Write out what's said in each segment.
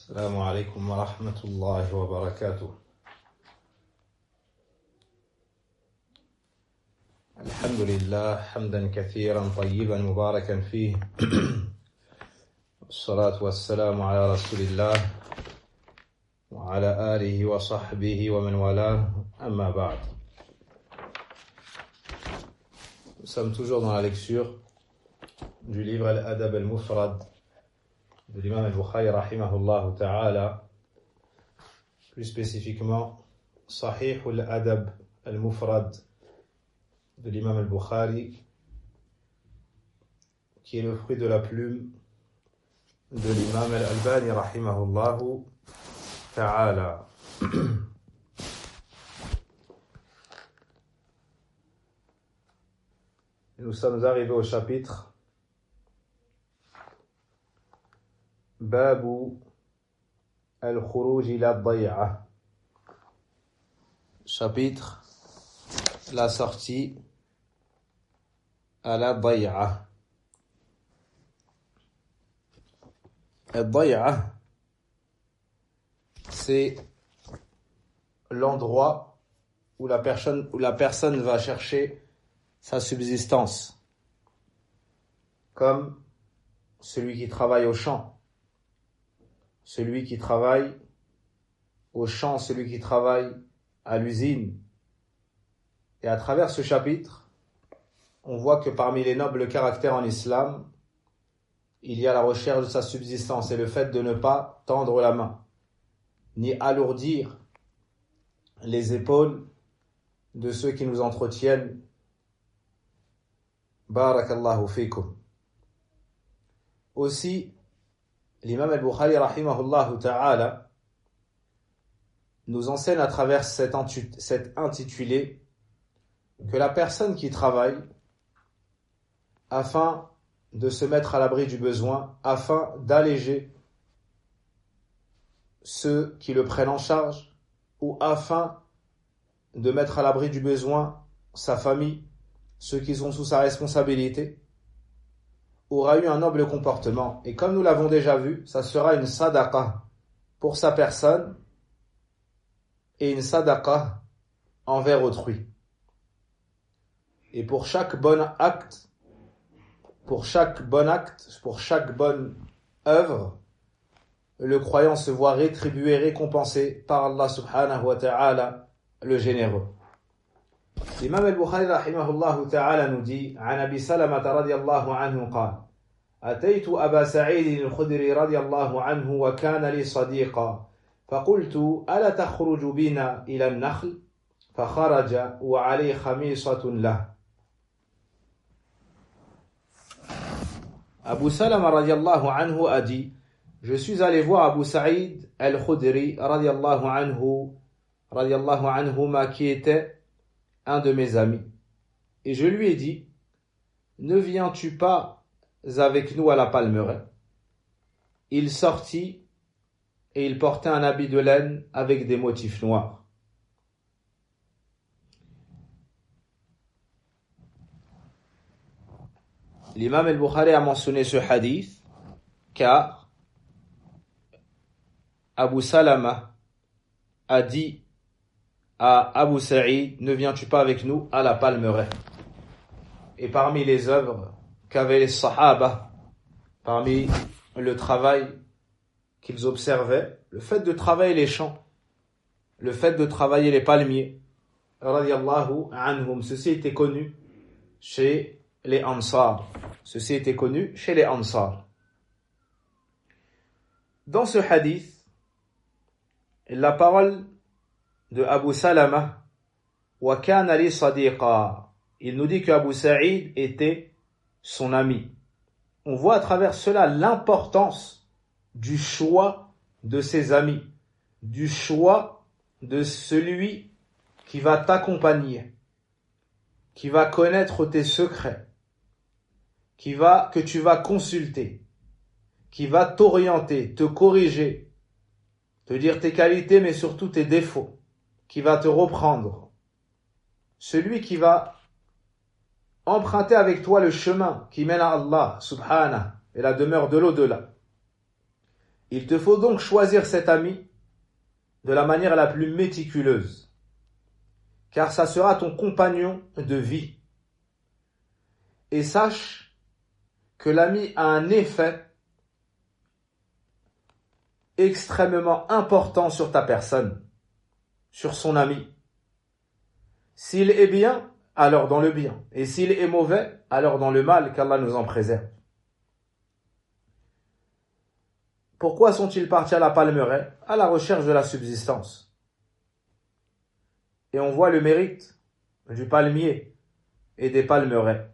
السلام عليكم ورحمة الله وبركاته. الحمد لله حمدا كثيرا طيبا مباركا فيه والصلاة والسلام على رسول الله وعلى آله وصحبه ومن والاه أما بعد. Nous sommes toujours dans la lecture du livre Al-Adab al-Mufrad de l'imam al-Bukhari rahimahullah ta'ala, plus spécifiquement Sahih al-Adab al-Mufrad de l'imam al-Bukhari, qui est le fruit de la plume de l'imam al-Albani rahimahullah ta'ala. Nous sommes arrivés au chapitre Babu al-Khuruj ila ad-Day'a. Chapitre la sortie à la Day'a. Ad-Day'a, c'est l'endroit où la personne va chercher sa subsistance, comme celui qui travaille au champ, celui qui travaille à l'usine. Et à travers ce chapitre, on voit que parmi les nobles caractères en islam, il y a la recherche de sa subsistance et le fait de ne pas tendre la main, ni alourdir les épaules de ceux qui nous entretiennent. Barakallahu fikum. Aussi, l'imam al-Bukhari rahimahullah ta'ala nous enseigne à travers cet intitulé que la personne qui travaille afin de se mettre à l'abri du besoin, afin d'alléger ceux qui le prennent en charge, ou afin de mettre à l'abri du besoin sa famille, ceux qui sont sous sa responsabilité, aura eu un noble comportement. Et comme nous l'avons déjà vu, ça sera une sadaqa pour sa personne et une sadaqa envers autrui. Et pour chaque bon acte, pour chaque bonne œuvre, le croyant se voit rétribué, récompensé par Allah subhanahu wa ta'ala, le généreux. L'imam al-Bukhari rahimahullah ta'ala nous dit: عن أبي سلمة رضي الله عنه قال: أتيت أبا سعيد الخدري رضي الله عنه وكان لي صديقا فقلت ألا تخرج بنا إلى النخل فخرج وعليه خميصة له. Abu Salama radiallahu anhu a dit: je suis allé voir Abu Saïd al-Khudri radiallahu anhuma, qui était un de mes amis, et je lui ai dit: ne viens-tu pas avec nous à la Palmeraie? Il sortit et il portait un habit de laine avec des motifs noirs. L'imam al-Bukhari a mentionné ce hadith car Abu Salama a dit à Abu Sa'id: ne viens-tu pas avec nous à la Palmeraie? Et parmi les œuvres qu'avaient les Sahaba, parmi le travail qu'ils observaient, le fait de travailler les champs, le fait de travailler les palmiers, radiyallahu anhum, ceci était connu chez les Ansar. Dans ce hadith, la parole de Abu Salama, wa kana li sadiqa, il nous dit que Abu Sa'id était son ami. On voit à travers cela l'importance du choix de ses amis, du choix de celui qui va t'accompagner, qui va connaître tes secrets, que tu vas consulter, qui va t'orienter, te corriger, te dire tes qualités mais surtout tes défauts, qui va te reprendre. Celui qui va emprunter avec toi le chemin qui mène à Allah subhanahu et la demeure de l'au-delà. Il te faut donc choisir cet ami de la manière la plus méticuleuse, car ça sera ton compagnon de vie. Et sache que l'ami a un effet extrêmement important sur ta personne, sur son ami. S'il est bien, alors dans le bien. Et s'il est mauvais, alors dans le mal, qu'Allah nous en préserve. Pourquoi sont-ils partis à la Palmeraie? À la recherche de la subsistance. Et on voit le mérite du palmier et des palmeraies.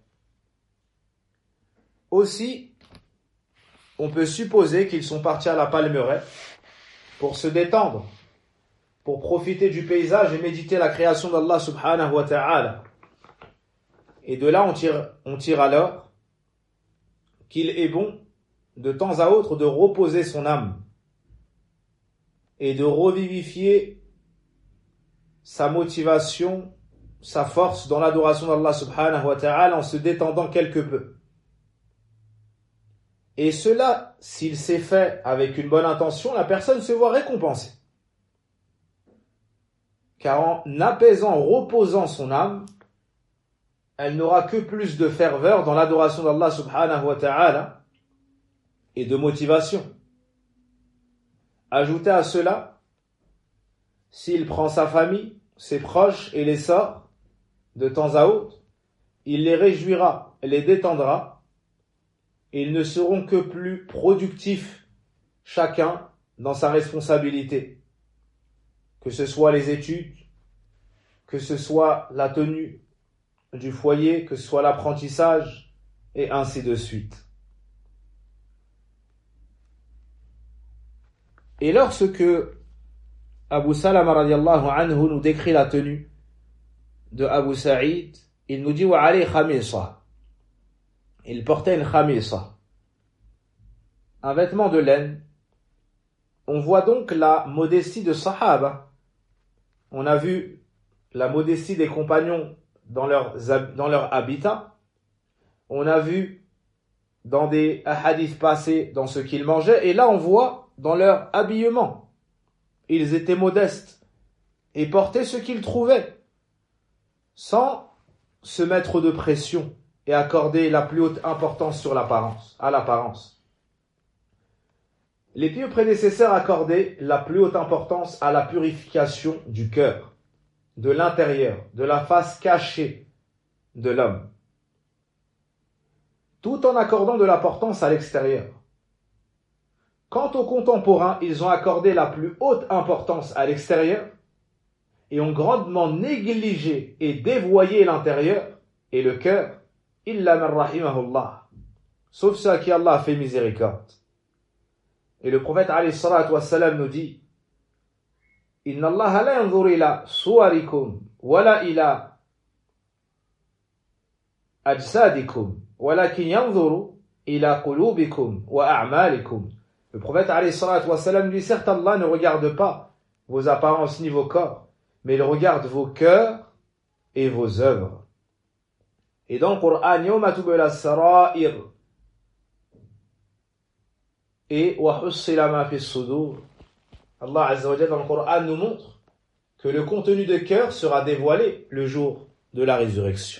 Aussi, on peut supposer qu'ils sont partis à la Palmeraie pour se détendre, pour profiter du paysage et méditer la création d'Allah subhanahu wa ta'ala. Et de là, on tire alors qu'il est bon de temps à autre de reposer son âme et de revivifier sa motivation, sa force dans l'adoration d'Allah subhanahu wa ta'ala en se détendant quelque peu. Et cela, s'il s'est fait avec une bonne intention, la personne se voit récompensée. Car en apaisant, en reposant son âme, elle n'aura que plus de ferveur dans l'adoration d'Allah subhanahu wa ta'ala et de motivation. Ajoutez à cela, s'il prend sa famille, ses proches et les sort de temps à autre, il les réjouira, les détendra, et ils ne seront que plus productifs chacun dans sa responsabilité, que ce soit les études, que ce soit la tenue du foyer, que ce soit l'apprentissage, et ainsi de suite. Et lorsque Abu Salama radiallahu anhu nous décrit la tenue de Abu Saïd, il nous dit « Wa alayhi khamisa ». Il portait une khamisa, un vêtement de laine. On voit donc la modestie de Sahaba. On a vu la modestie des compagnons dans leur habitat. On a vu dans des hadiths passés dans ce qu'ils mangeaient. Et là, on voit dans leur habillement. Ils étaient modestes et portaient ce qu'ils trouvaient, sans se mettre de pression et accorder la plus haute importance à l'apparence. Les pieux prédécesseurs accordaient la plus haute importance à la purification du cœur, de l'intérieur, de la face cachée de l'homme, tout en accordant de l'importance à l'extérieur. Quant aux contemporains, ils ont accordé la plus haute importance à l'extérieur et ont grandement négligé et dévoyé l'intérieur et le cœur, illa man rahimahullah, sauf ceux à qui Allah a fait miséricorde. Et le prophète alayhi salatu wassalam nous dit Inna Allah la yanzur ila suwarikum wala ila ajsadikum walakin yanzuru ila qulubikum wa a'malikum. Le prophète alayhi salatu wassalam dit certes Allah ne regarde pas vos apparences ni vos corps, mais il regarde vos cœurs et vos œuvres. Et dans le Coran, yawma tubla sarair et wa hussila ma fi sudur. Allah Azza wa Jalla dans le Coran nous montre que le contenu de cœur sera dévoilé le jour de la résurrection.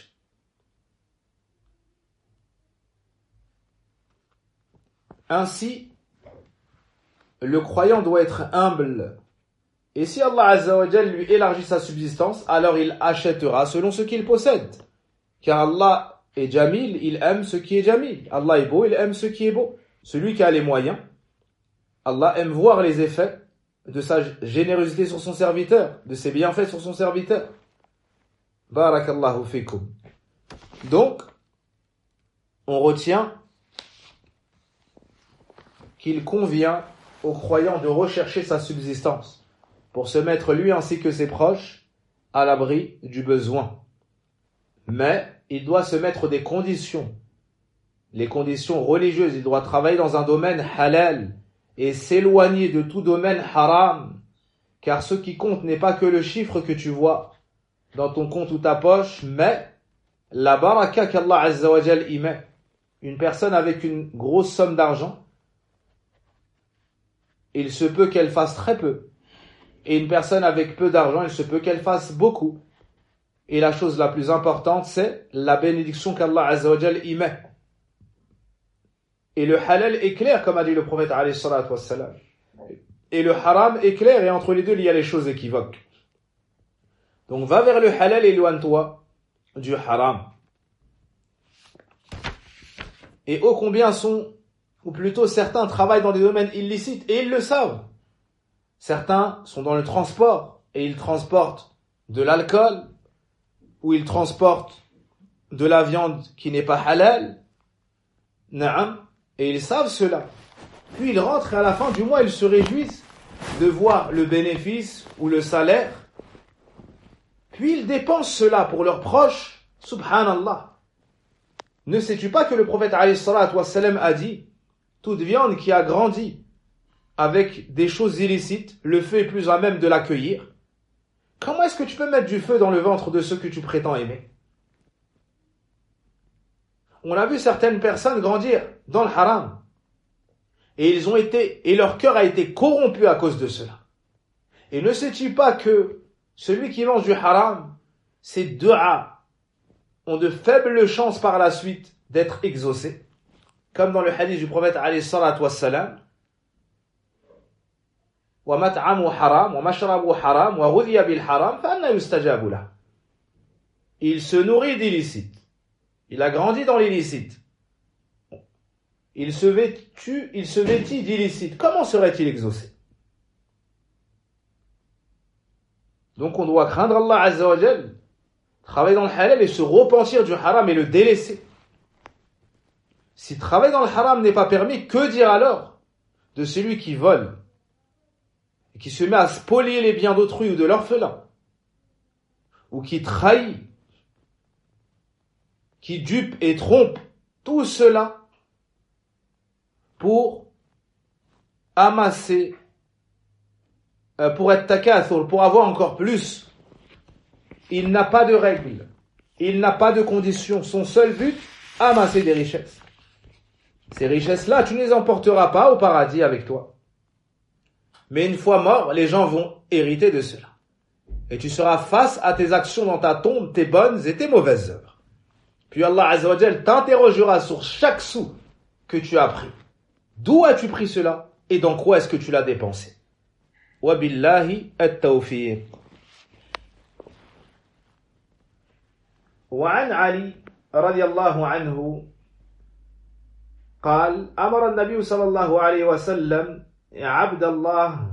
Ainsi, le croyant doit être humble. Et si Allah Azza wa Jalla lui élargit sa subsistance, alors il achètera selon ce qu'il possède. Car Allah est Jamil, il aime ce qui est Jamil. Allah est beau, il aime ce qui est beau. Celui qui a les moyens, Allah aime voir les effets de sa générosité sur son serviteur, de ses bienfaits sur son serviteur. Barakallahu fikum. Donc, on retient qu'il convient au croyant de rechercher sa subsistance pour se mettre lui ainsi que ses proches à l'abri du besoin. Mais il doit se mettre des conditions, les conditions religieuses. Il doit travailler dans un domaine halal et s'éloigner de tout domaine haram, car ce qui compte n'est pas que le chiffre que tu vois dans ton compte ou ta poche, mais la baraka qu'Allah Azza wa Jal y met. Une personne avec une grosse somme d'argent il se peut qu'elle fasse très peu. Et une personne avec peu d'argent, il se peut qu'elle fasse beaucoup. Et la chose la plus importante, c'est la bénédiction qu'Allah Azza wa Jal y met. Et le halal est clair, comme a dit le prophète alayhi salatu wassalam. Et le haram est clair, et entre les deux, il y a les choses équivoques. Donc va vers le halal et éloigne-toi du haram. Et ô combien ou plutôt certains travaillent dans des domaines illicites, et ils le savent. Certains sont dans le transport, et ils transportent de l'alcool, ou ils transportent de la viande qui n'est pas halal, na'am, et ils savent cela. Puis ils rentrent et à la fin du mois, ils se réjouissent de voir le bénéfice ou le salaire. Puis ils dépensent cela pour leurs proches, subhanallah. Ne sais-tu pas que le prophète alayhi salatu wassalam a dit, toute viande qui a grandi avec des choses illicites, le feu est plus à même de l'accueillir. Comment est-ce que tu peux mettre du feu dans le ventre de ceux que tu prétends aimer? On a vu certaines personnes grandir dans le haram. Et leur cœur a été corrompu à cause de cela. Et ne sais-tu pas que celui qui mange du haram, ses du'a ont de faibles chances par la suite d'être exaucés. Comme dans le hadith du prophète alayhi salatu wassalam, wa mat'amu haram, wa mashrabu haram, wa ghudhiya bil haram, fa anna yustajabu lah. Il se nourrit d'illicite. Il a grandi dans l'illicite. Il se vêtit d'illicite. Comment serait-il exaucé? Donc on doit craindre Allah Azza wa Jal, travailler dans le halal et se repentir du haram et le délaisser. Si travailler dans le haram n'est pas permis, que dire alors de celui qui vole et qui se met à spolier les biens d'autrui ou de l'orphelin, ou qui trahit, qui dupe et trompe, tout cela pour amasser, pour être takathur, pour avoir encore plus. Il n'a pas de règles, il n'a pas de conditions. Son seul but, amasser des richesses. Ces richesses-là, tu ne les emporteras pas au paradis avec toi. Mais une fois mort, les gens vont hériter de cela. Et tu seras face à tes actions dans ta tombe, tes bonnes et tes mauvaises œuvres. Puis Allah Azza wa Jal t'interrogera sur chaque sou que tu as pris. D'où as-tu pris cela et dans quoi est-ce que tu l'as dépensé? Wa billahi at-tawfiq. وعن علي رضي الله عنه قال أمر النبي صلى الله عليه وسلم عبد الله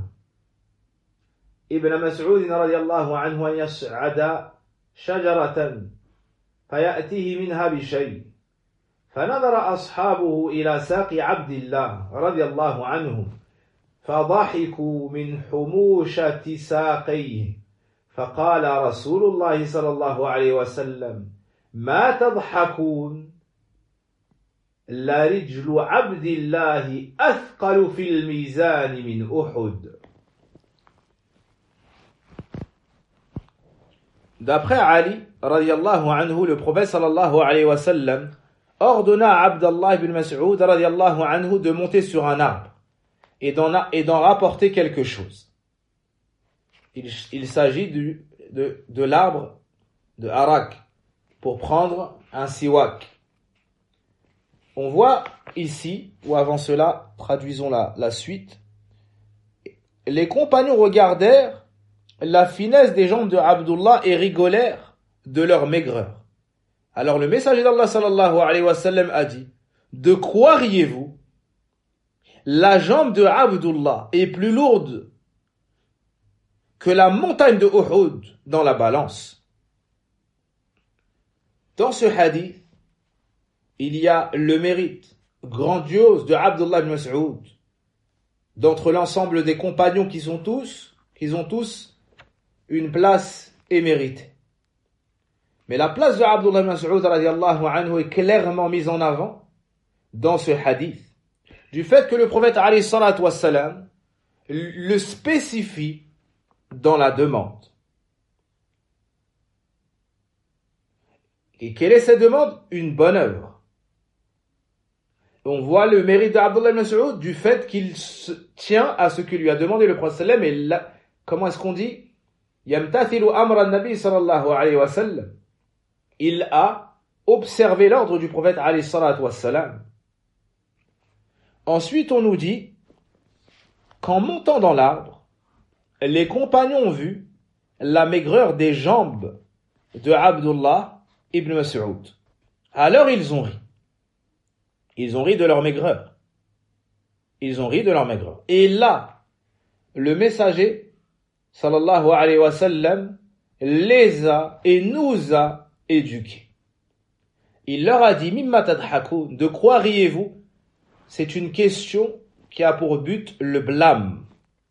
ابن مسعود رضي الله عنه أن يصعد شجرة فيأتيه منها بشيء فنظر أصحابه إلى ساق عبد الله رضي الله عنه فضحكوا من حموشة ساقيه فقال رسول الله صلى الله عليه وسلم ما تضحكون لرجل عبد الله أثقل في الميزان من أحد. D'après Ali, radiyallahu anhu, le prophète sallallahu alayhi wa sallam ordonna à Abdallah ibn Mas'ud radiyallahu anhu de monter sur un arbre et d'en rapporter quelque chose. Il s'agit de l'arbre de Arak pour prendre un siwak. On voit ici, ou avant cela, traduisons la suite. Les compagnons regardèrent la finesse des jambes de Abdullah et rigolèrent de leur maigreur. Alors le messager d'Allah sallallahu alayhi wa sallam a dit: de quoi riez-vous? La jambe de Abdullah est plus lourde que la montagne de Uhud dans la balance. Dans ce hadith, il y a le mérite grandiose de Abdullah ibn Mas'ud d'entre l'ensemble des compagnons qui ont tous une place éméritée. Mais la place de Abdullah ibn Mas'ud radiyallahu anhu est clairement mise en avant dans ce hadith, du fait que le prophète alayhi salatu wassalam le spécifie dans la demande. Et quelle est cette demande? Une bonne œuvre. on voit le mérite d'Abdullah ibn Mas'ud du fait qu'il se tient à ce que lui a demandé le prophète sallam et là, comment est-ce qu'on dit? Yamtathilu amra an-nabi sallallahu alayhi wa sallam. Il a observé l'ordre du prophète alayhi salatu wa sallam. Ensuite, on nous dit qu'en montant dans l'arbre, les compagnons ont vu la maigreur des jambes de Abdullah ibn Mas'ud. Alors ils ont ri. Ils ont ri de leur maigreur. Ils ont ri de leur maigreur. Et là, le messager, sallallahu alayhi wa sallam, les a et nous a éduqués. Il leur a dit, mimma tadhakoun, de quoi riez-vous? C'est une question qui a pour but le blâme.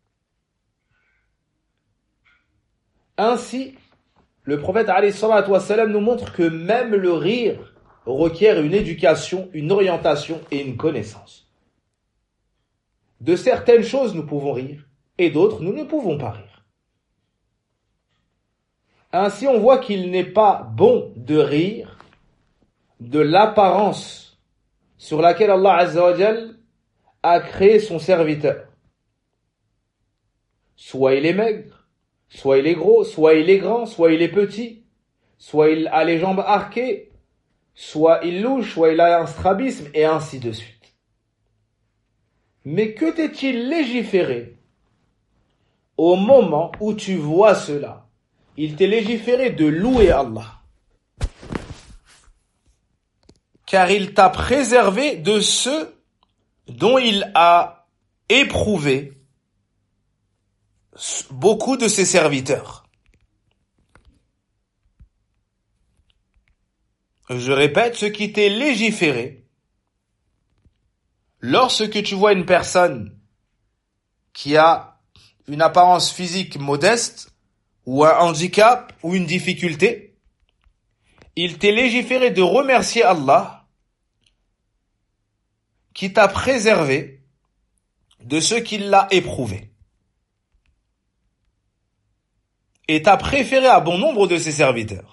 Ainsi, le prophète alayhi salatu wa sallam nous montre que même le rire requiert une éducation, une orientation et une connaissance. De certaines choses, nous pouvons rire, et d'autres, nous ne pouvons pas rire. Ainsi, on voit qu'il n'est pas bon de rire de l'apparence sur laquelle Allah Azza wa Jal a créé son serviteur. Soit il est maigre, soit il est gros, soit il est grand, soit il est petit, soit il a les jambes arquées, soit il louche, soit il a un strabisme, et ainsi de suite. Mais que t'est-il légiféré au moment où tu vois cela? Il t'est légiféré de louer Allah. Car il t'a préservé de ceux dont il a éprouvé beaucoup de ses serviteurs. Je répète, ce qui t'est légiféré, lorsque tu vois une personne qui a une apparence physique modeste, ou un handicap, ou une difficulté, il t'est légiféré de remercier Allah, qui t'a préservé de ce qui l'a éprouvé. Et t'a préféré à bon nombre de ses serviteurs.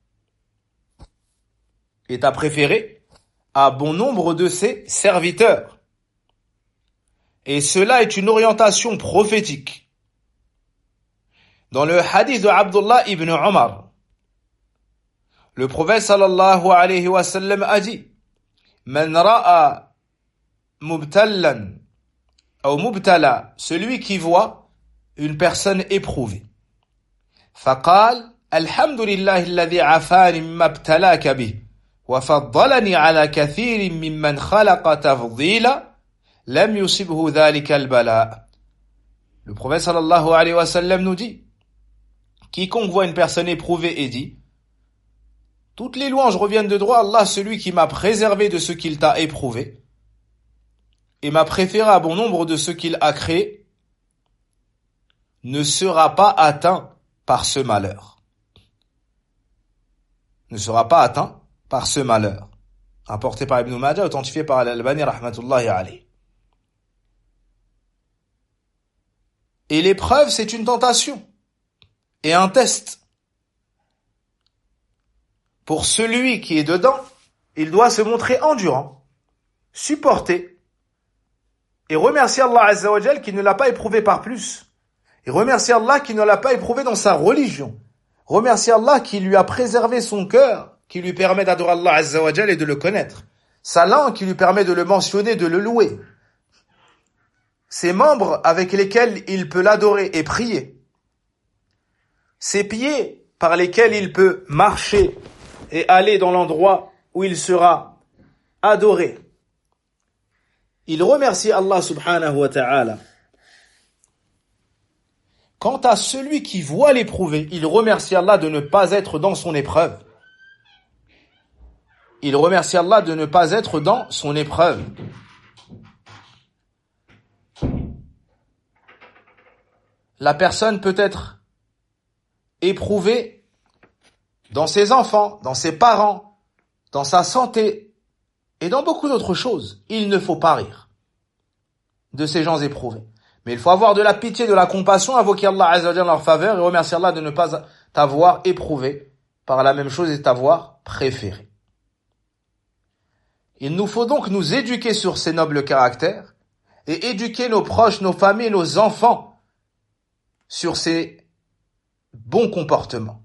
Et t'a préféré à bon nombre de ses serviteurs. Et cela est une orientation prophétique. Dans le hadith de Abdullah ibn Omar, le prophète sallallahu alayhi wa sallam a dit, Man ra'a mubtallan, ou mubtala, celui qui voit une personne éprouvée. Faqal, alhamdulillah alladhi afani mimma ibtalaka bih, wa faddalani ala kathirin mimman khalaqa tafdila, lam yusibhu dhalika al-bala. Le prophète sallallahu alayhi wa sallam nous dit, quiconque voit une personne éprouvée et dit, toutes les louanges reviennent de droit à Allah, celui qui m'a préservé de ce qu'il t'a éprouvé, et m'a préféré à bon nombre de ce qu'il a créé, ne sera pas atteint par ce malheur. Ne sera pas atteint par ce malheur. Rapporté par Ibn Majah, authentifié par Al-Albani, rahmatullahi alayhi. Et l'épreuve, c'est une tentation et un test. Pour celui qui est dedans, il doit se montrer endurant, supporter, et remercier Allah Azza wa Jal qui ne l'a pas éprouvé par plus. Et remercier Allah qui ne l'a pas éprouvé dans sa religion. Remercier Allah qui lui a préservé son cœur, qui lui permet d'adorer Allah Azza wa Jal et de le connaître. Sa langue qui lui permet de le mentionner, de le louer. Ses membres avec lesquels il peut l'adorer et prier. Ses pieds par lesquels il peut marcher et aller dans l'endroit où il sera adoré. Il remercie Allah subhanahu wa ta'ala. Quant à celui qui voit l'éprouvé, il remercie Allah de ne pas être dans son épreuve. Il remercie Allah de ne pas être dans son épreuve. La personne peut être éprouvée dans ses enfants, dans ses parents, dans sa santé et dans beaucoup d'autres choses. Il ne faut pas rire de ces gens éprouvés. Mais il faut avoir de la pitié, de la compassion, invoquer Allah Azza wa Jalla en leur faveur et remercier Allah de ne pas t'avoir éprouvé par la même chose et t'avoir préféré. Il nous faut donc nous éduquer sur ces nobles caractères et éduquer nos proches, nos familles, nos enfants sur ces bons comportements.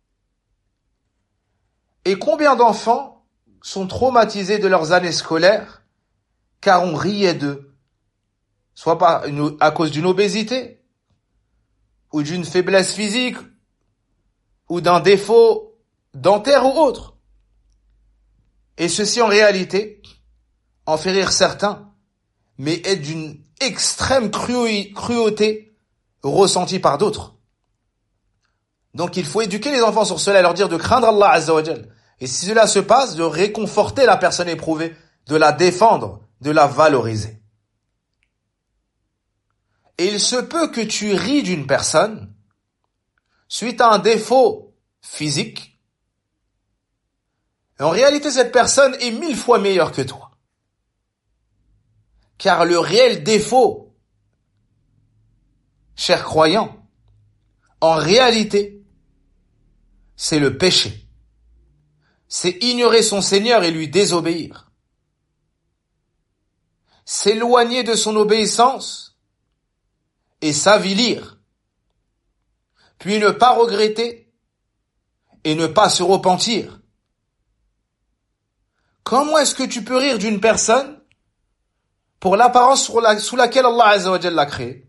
Et combien d'enfants sont traumatisés de leurs années scolaires car on riait d'eux, soit à cause d'une obésité, ou d'une faiblesse physique, ou d'un défaut dentaire ou autre. Et ceci en réalité en fait rire certains, mais est d'une extrême cruauté ressentie par d'autres. Donc il faut éduquer les enfants sur cela et leur dire de craindre Allah Azza wa Jal. Et si cela se passe, de réconforter la personne éprouvée, de la défendre, de la valoriser. Et il se peut que tu ris d'une personne suite à un défaut physique. Et en réalité, cette personne est 1000 fois meilleure que toi. Car le réel défaut, chers croyants, en réalité, c'est le péché. C'est ignorer son Seigneur et lui désobéir. S'éloigner de son obéissance et s'avilir, puis ne pas regretter et ne pas se repentir. Comment est-ce que tu peux rire d'une personne pour l'apparence sous laquelle Allah Azza wa Jalla l'a créée?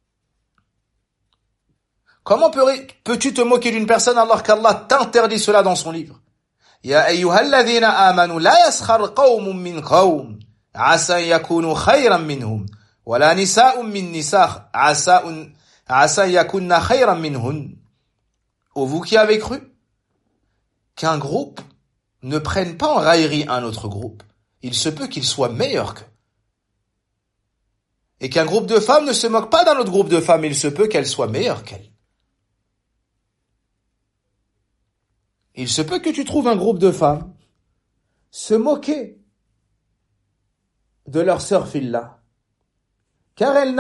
Comment peux-tu te moquer d'une personne alors qu'Allah t'interdit cela dans son livre? Ya ayyuhalladhina amanu la yaskhar qawmun min qawm asa yakunu khayran minhum wala nisa'un min nisa' asa yakunna khayran minhun. Ô vous qui avez cru qu'un groupe ne prenne pas en raillerie un autre groupe, il se peut qu'il soit meilleur qu'eux. Et qu'un groupe de femmes ne se moque pas d'un autre groupe de femmes, il se peut qu'elles soient meilleures qu'elles. Il se peut que tu trouves un groupe de femmes se moquer de leur sœur Fillah, car elle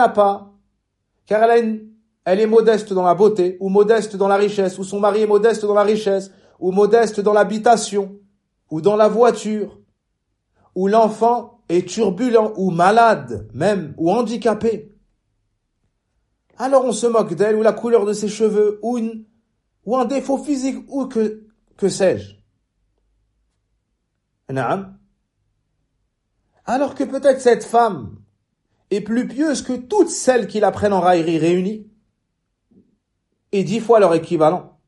est modeste dans la beauté, ou modeste dans la richesse, ou son mari est modeste dans la richesse, ou modeste dans l'habitation, ou dans la voiture, ou l'enfant est turbulent, ou malade même, ou handicapé. Alors on se moque d'elle, ou la couleur de ses cheveux, ou un défaut physique, ou que sais-je. Naam. Alors que peut-être cette femme est plus pieuse que toutes celles qui la prennent en raillerie réunies, et 10 fois leur équivalent.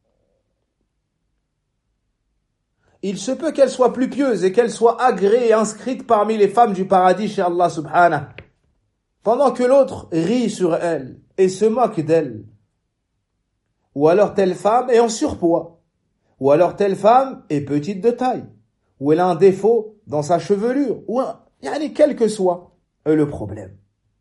Il se peut qu'elle soit plus pieuse et qu'elle soit agréée et inscrite parmi les femmes du paradis chez Allah subhanahu, pendant que l'autre rit sur elle et se moque d'elle. Ou alors telle femme est en surpoids, ou alors telle femme est petite de taille, ou elle a un défaut dans sa chevelure, ou quel que soit le problème.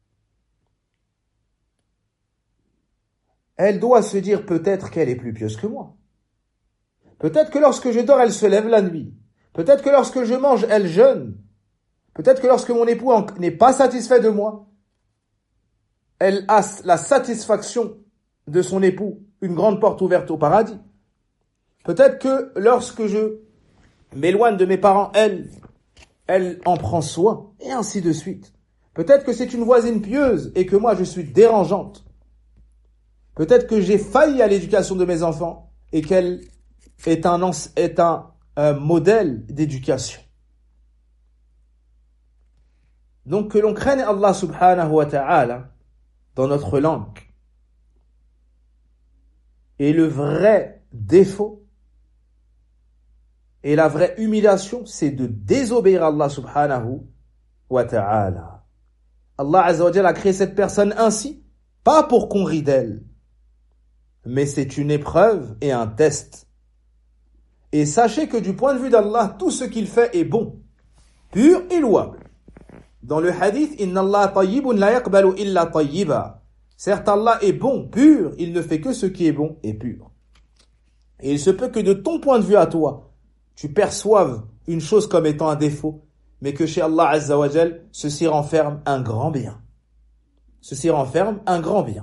Elle doit se dire peut-être qu'elle est plus pieuse que moi. Peut-être que lorsque je dors, elle se lève la nuit. Peut-être que lorsque je mange, elle jeûne. Peut-être que lorsque mon époux n'est pas satisfait de moi, elle a la satisfaction de son époux, une grande porte ouverte au paradis. Peut-être que lorsque je m'éloigne de mes parents, elle en prend soin, et ainsi de suite. Peut-être que c'est une voisine pieuse et que moi je suis dérangeante. Peut-être que j'ai failli à l'éducation de mes enfants et qu'elle est un modèle d'éducation. Donc que l'on craigne Allah subhanahu wa ta'ala dans notre langue. Et le vrai défaut et la vraie humiliation, c'est de désobéir à Allah subhanahu wa ta'ala. Allah azza wa jalla a créé cette personne ainsi, pas pour qu'on rit d'elle, mais c'est une épreuve et un test. Et sachez que du point de vue d'Allah, tout ce qu'il fait est bon, pur et louable. Dans le hadith, Inna Allah tayyibun la yaqbalu illa tayyiba. Certes, Allah est bon, pur, il ne fait que ce qui est bon et pur. Et il se peut que de ton point de vue à toi, tu perçoives une chose comme étant un défaut, mais que chez Allah Azza wa Jal, ceci renferme un grand bien. Ceci renferme un grand bien.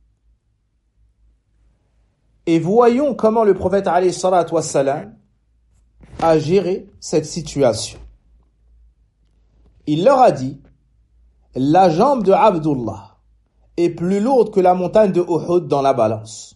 Et voyons comment le prophète alayhi salatu wassalam a géré cette situation. Il leur a dit, la jambe de Abdullah est plus lourde que la montagne de Uhud dans la balance.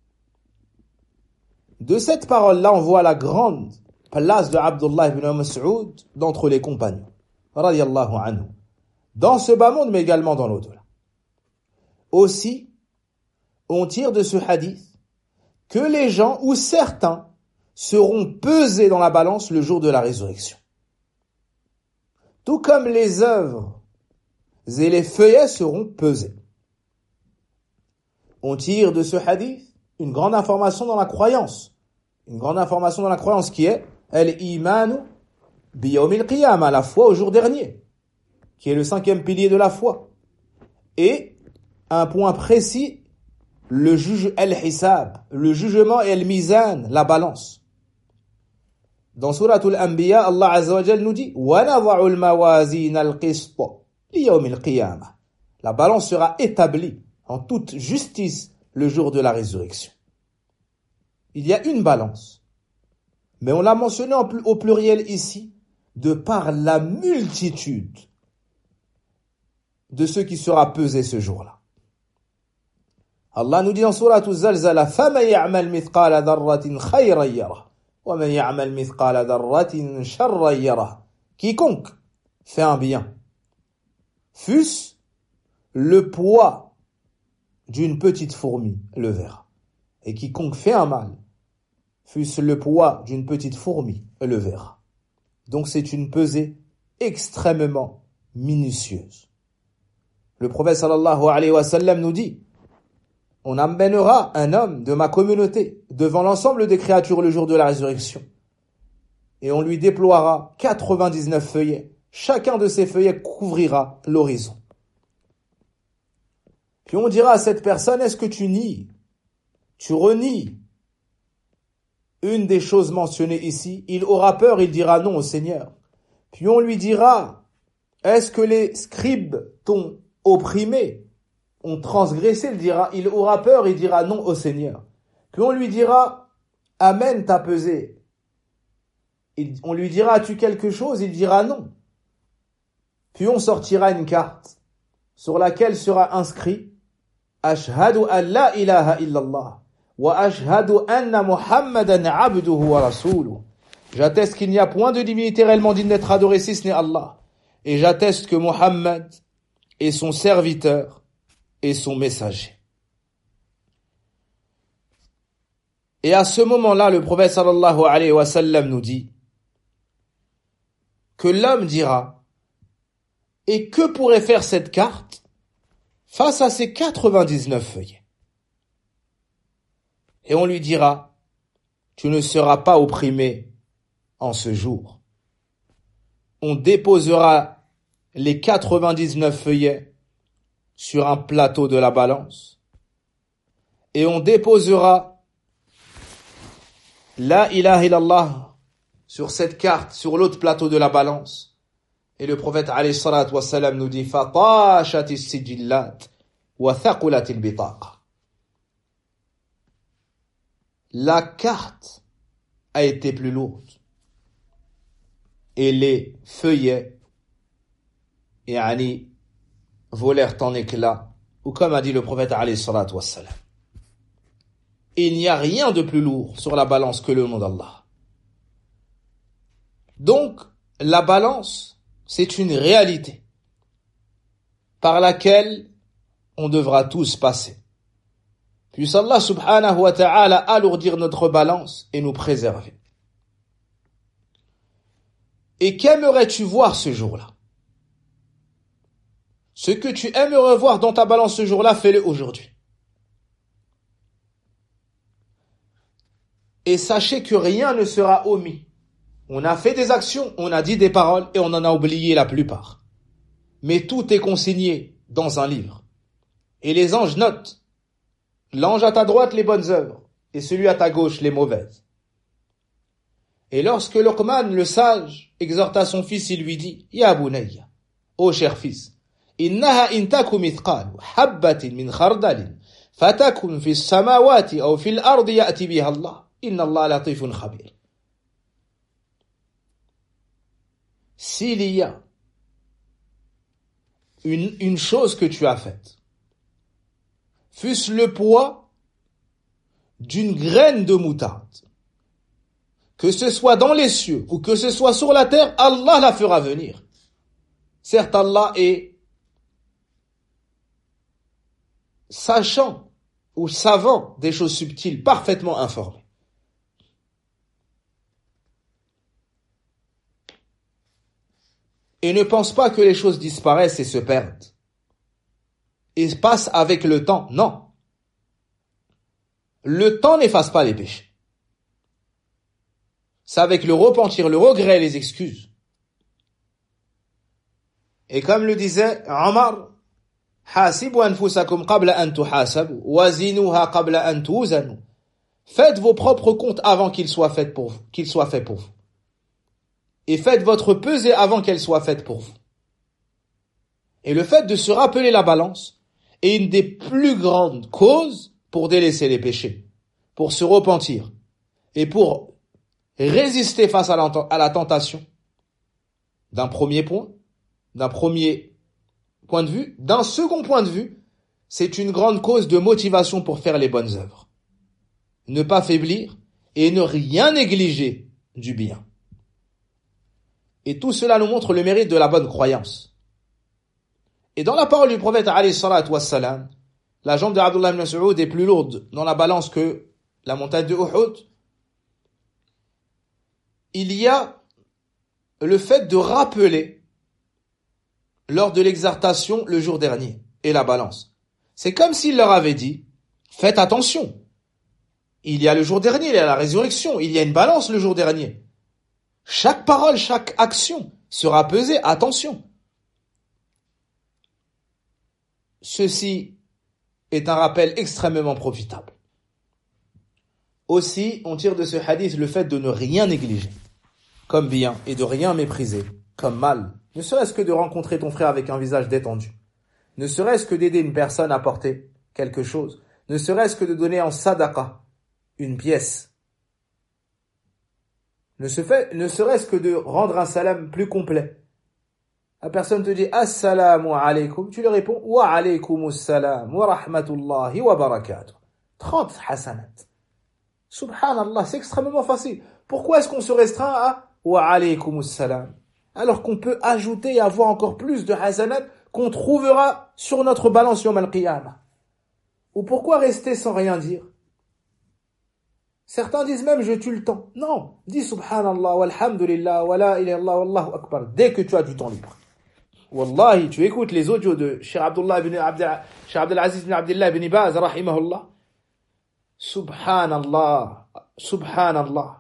De cette parole-là, on voit la grande place de Abdullah ibn Mas'ud d'entre les compagnons, radiyallahu anhu, dans ce bas monde mais également dans l'au-delà. Aussi, on tire de ce hadith que les gens ou certains seront pesés dans la balance le jour de la résurrection. Tout comme les œuvres et les feuillets seront pesés. On tire de ce hadith une grande information dans la croyance. Une grande information dans la croyance qui est al-imanu bi yawmil qiyamah, la foi au jour dernier, qui est le 5e pilier de la foi. Et un point précis, le juge al-hisab, le jugement et al-mizan, la balance. Dans Suratul Anbiya, Allah Azza wa Jal nous dit wa nadha'u al-mawazin al-qist li yawmil qiyamah. La balance sera établie en toute justice le jour de la résurrection. Il y a une balance, mais on l'a mentionné au pluriel ici, de par la multitude de ceux qui sera pesé ce jour-là. Allah nous dit dans Suratul Zalzala فَمَنْ يَعْمَلْ مِثْقَالَ ذَرَّةٍ خَيْرًا يَرَهُ وَمَنْ يَعْمَلْ مِثْقَالَ ذَرَّةٍ شَرًّا يَرَهُ. Quiconque fait un bien, fût-ce le poids d'une petite fourmi, le verra. Et quiconque fait un mal, fût-ce le poids d'une petite fourmi, le verra. Donc c'est une pesée extrêmement minutieuse. Le prophète sallallahu alayhi wa sallam nous dit, on amènera un homme de ma communauté devant l'ensemble des créatures le jour de la résurrection. Et on lui déploiera 99 feuillets. Chacun de ces feuillets couvrira l'horizon. Puis on dira à cette personne, est-ce que tu nies, tu renies une des choses mentionnées ici? Il aura peur, il dira non au Seigneur. Puis on lui dira, est-ce que les scribes t'ont opprimé, ont transgressé? Il aura peur, il dira non au Seigneur. Puis on lui dira, Amen t'a pesé. On lui dira, as-tu quelque chose? Il dira non. Puis on sortira une carte sur laquelle sera inscrit Ashhadu an la ilaha illallah wa ashhadu anna Muhammadan abduhu wa rasuluhu. J'atteste qu'il n'y a point de divinité réellement digne d'être adorée si ce n'est Allah. Et j'atteste que Muhammad est son serviteur et son messager. Et à ce moment-là, le prophète sallallahu alayhi wa sallam nous dit que l'homme dira, et que pourrait faire cette carte face à ces 99 feuillets? Et on lui dira, tu ne seras pas opprimé en ce jour. On déposera les 99 feuillets sur un plateau de la balance et on déposera la ilaha illallah sur cette carte, sur l'autre plateau de la balance. Et le prophète alayhi salatu wa salam nous dit fatashatis sijillat wa thaqulatil bitaqa. La carte a été plus lourde et les feuillets volèrent en éclats, ou comme a dit le prophète alayhi salatu wa salam. Il n'y a rien de plus lourd sur la balance que le nom d'Allah. Donc, la balance, c'est une réalité par laquelle on devra tous passer. Puisse Allah subhanahu wa ta'ala alourdir notre balance et nous préserver. Et qu'aimerais-tu voir ce jour-là? Ce que tu aimerais voir dans ta balance ce jour-là, fais-le aujourd'hui. Et sachez que rien ne sera omis. On a fait des actions, on a dit des paroles et on en a oublié la plupart. Mais tout est consigné dans un livre. Et les anges notent. L'ange à ta droite les bonnes œuvres et celui à ta gauche les mauvaises. Et lorsque Luqman, le sage, exhorta son fils, il lui dit, Ya bunayya, ô cher fils, innaha intaku mithqalu habbatin min khardalin fatakun fi samawati aw fil ardi ya'ti biha Allah. Inna Allah latifun khabir. S'il y a une chose que tu as faite, fût-ce le poids d'une graine de moutarde, que ce soit dans les cieux ou que ce soit sur la terre, Allah la fera venir. Certes, Allah est sachant ou savant des choses subtiles, parfaitement informé. Et ne pense pas que les choses disparaissent et se perdent et passent avec le temps. Non. Le temps n'efface pas les péchés. C'est avec le repentir, le regret, les excuses. Et comme le disait Omar, Hasibu anfusakum qabla an tuhasabu, wazinuha qabla an tuzanu. Faites vos propres comptes avant qu'ils soient faits pour vous. Et faites votre pesée avant qu'elle soit faite pour vous. Et le fait de se rappeler la balance est une des plus grandes causes pour délaisser les péchés, pour se repentir et pour résister face à la tentation d'un premier point de vue. D'un second point de vue, c'est une grande cause de motivation pour faire les bonnes œuvres. Ne pas faiblir et ne rien négliger du bien. Et tout cela nous montre le mérite de la bonne croyance. Et dans la parole du prophète alayhi salatu wassalam, la jambe de Abdullah ibn Mas'ud est plus lourde dans la balance que la montagne de Uhud. Il y a le fait de rappeler lors de l'exhortation le jour dernier et la balance. C'est comme s'il leur avait dit, faites attention. Il y a le jour dernier, il y a la résurrection, il y a une balance le jour dernier. Chaque parole, chaque action sera pesée, attention. Ceci est un rappel extrêmement profitable. Aussi, on tire de ce hadith le fait de ne rien négliger comme bien et de rien mépriser comme mal. Ne serait-ce que de rencontrer ton frère avec un visage détendu. Ne serait-ce que d'aider une personne à porter quelque chose. Ne serait-ce que de donner en sadaqa une pièce. Ne serait-ce que de rendre un salam plus complet. La personne te dit assalamu alaykum, tu lui réponds wa alaykumus salam wa rahmatullahi wa barakatuh. 30 hasanat. Subhanallah, c'est extrêmement facile. Pourquoi est-ce qu'on se restreint à wa alaykumus salam alors qu'on peut ajouter et avoir encore plus de hasanat qu'on trouvera sur notre balance yawm al-qiyamah? Ou pourquoi rester sans rien dire? Certains disent même je tue le temps. Non, dis subhanallah walhamdulillah wa la ilaha illallah wallahu akbar dès que tu as du temps libre. Wallahi, tu écoutes les audios de Cheikh Abdelaziz ibn Abdullah ibn Baz rahimahullah. Subhanallah, subhanallah.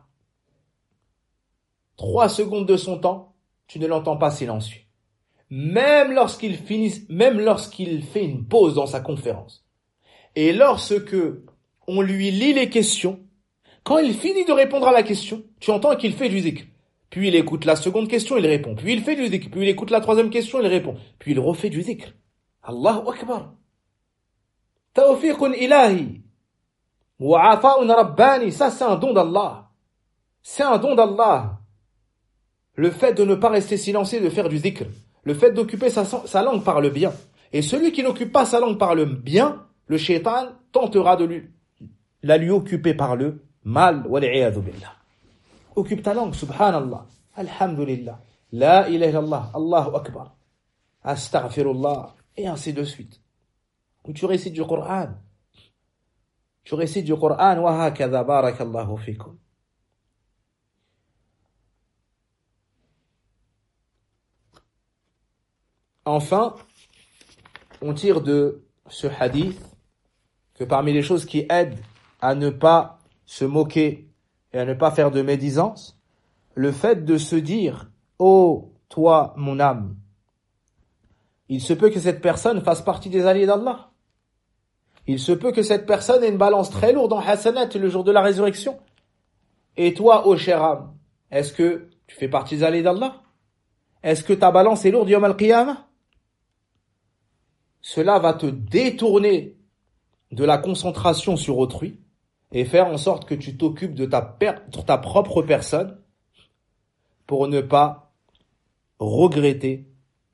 3 secondes de son temps, tu ne l'entends pas silencieux. Même lorsqu'il fait une pause dans sa conférence. Et lorsque on lui lit les questions, quand il finit de répondre à la question, tu entends qu'il fait du zikr. Puis il écoute la seconde question, il répond. Puis il fait du zikr. Puis il écoute la troisième question, il répond. Puis il refait du zikr. Allahu Akbar. Tawfiqun ilahi. Wa ata'un rabbani. Ça, c'est un don d'Allah. C'est un don d'Allah. Le fait de ne pas rester silencieux, de faire du zikr. Le fait d'occuper sa langue par le bien. Et celui qui n'occupe pas sa langue par le bien, le shaitan tentera de lui occuper par le mal. Wal-'iyadhu billah. Occupe ta langue, subhanallah, alhamdulillah, la ilaha illallah, Allahu akbar, astaghfirullah, et ainsi de suite. Ou tu récites du Coran. Wa hakadha barakallahu fikum. Enfin, on tire de ce hadith que parmi les choses qui aident à ne pas se moquer et à ne pas faire de médisance, le fait de se dire « Oh, toi, mon âme », il se peut que cette personne fasse partie des alliés d'Allah. Il se peut que cette personne ait une balance très lourde en hasanat le jour de la résurrection. Et toi, ô cher âme, est-ce que tu fais partie des alliés d'Allah? Est-ce que ta balance est lourde yawm al-qiyamah? Cela va te détourner de la concentration sur autrui et faire en sorte que tu t'occupes de ta propre personne pour ne pas regretter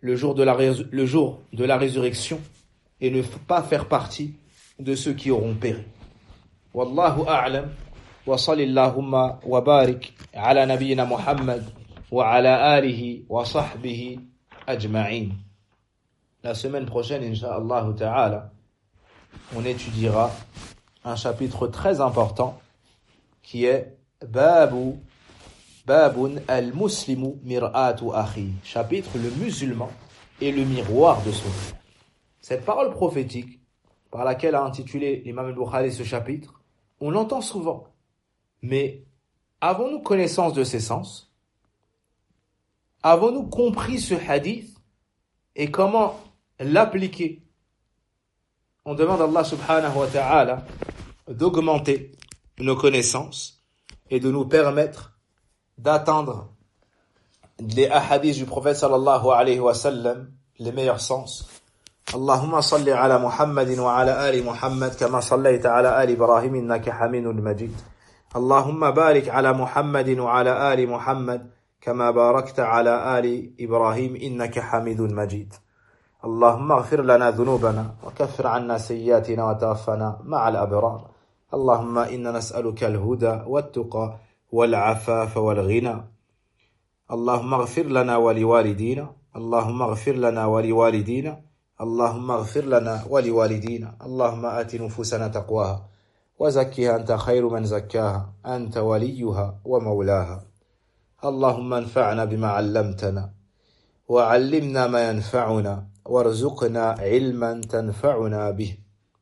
le jour de la résurrection et ne pas faire partie de ceux qui auront péri. Wallahu a'lam wa sallallahu wa barik ala nabiyyina Muhammad wa ala alihi wa sahbihi ajma'in. La semaine prochaine, incha'Allah ta'ala, on étudiera un chapitre très important qui est Babun al-Muslimu mir'atu akhi. Chapitre le musulman est le miroir de son frère. Cette parole prophétique par laquelle a intitulé l'imam al-Bukhari ce chapitre, on l'entend souvent. Mais avons-nous connaissance de ses sens? Avons-nous compris ce hadith et comment l'appliquer? On demande à Allah subhanahu wa ta'ala d'augmenter nos connaissances et de nous permettre d'atteindre les ahadiths du prophète sallallahu alayhi wa sallam, les meilleurs sens. Allahumma salli ala Muhammadin wa ala ali Muhammad kama sallayta ala ali Ibrahim innaka hamidun majid. Allahumma barik ala Muhammadin wa ala ali Muhammad kama barakta ala ali Ibrahim innaka hamidun majid. اللهم اغفر لنا ذنوبنا وكفر عنا سيئاتنا وتوفنا مع الأبرار اللهم إنا نسألك الهدى والتقى والعفاف والغنى اللهم اغفر لنا ولوالدينا اللهم اغفر لنا ولوالدينا اللهم اغفر لنا ولوالدينا اللهم آت نفوسنا تقواها وزكها أنت خير من زكاها أنت وليها ومولاها اللهم انفعنا بما علمتنا وعلمنا ما ينفعنا وارزقنا علما تنفعنا به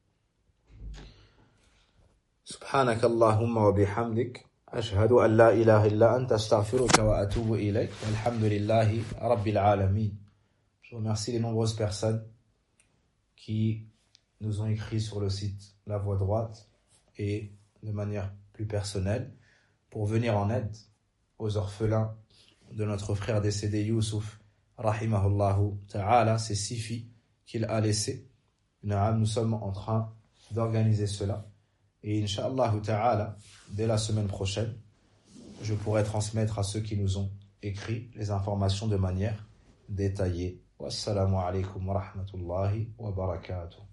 سبحانك اللهم وبحمدك أشهد أن لا إله إلا أنت أستغفرك وأتوب إليك والحمد لله رب العالمين. Je remercie les nombreuses personnes qui nous ont écrit sur le site La Voie Droite et de manière plus personnelle pour venir en aide aux orphelins de notre frère décédé Youssouf rahimahullahu ta'ala, ces 6 filles qu'il a laissées. Nous sommes en train d'organiser cela et incha'Allah ta'ala, dès la semaine prochaine, je pourrai transmettre à ceux qui nous ont écrit les informations de manière détaillée. Wassalamu alaikum wa rahmatullahi wa barakatuh.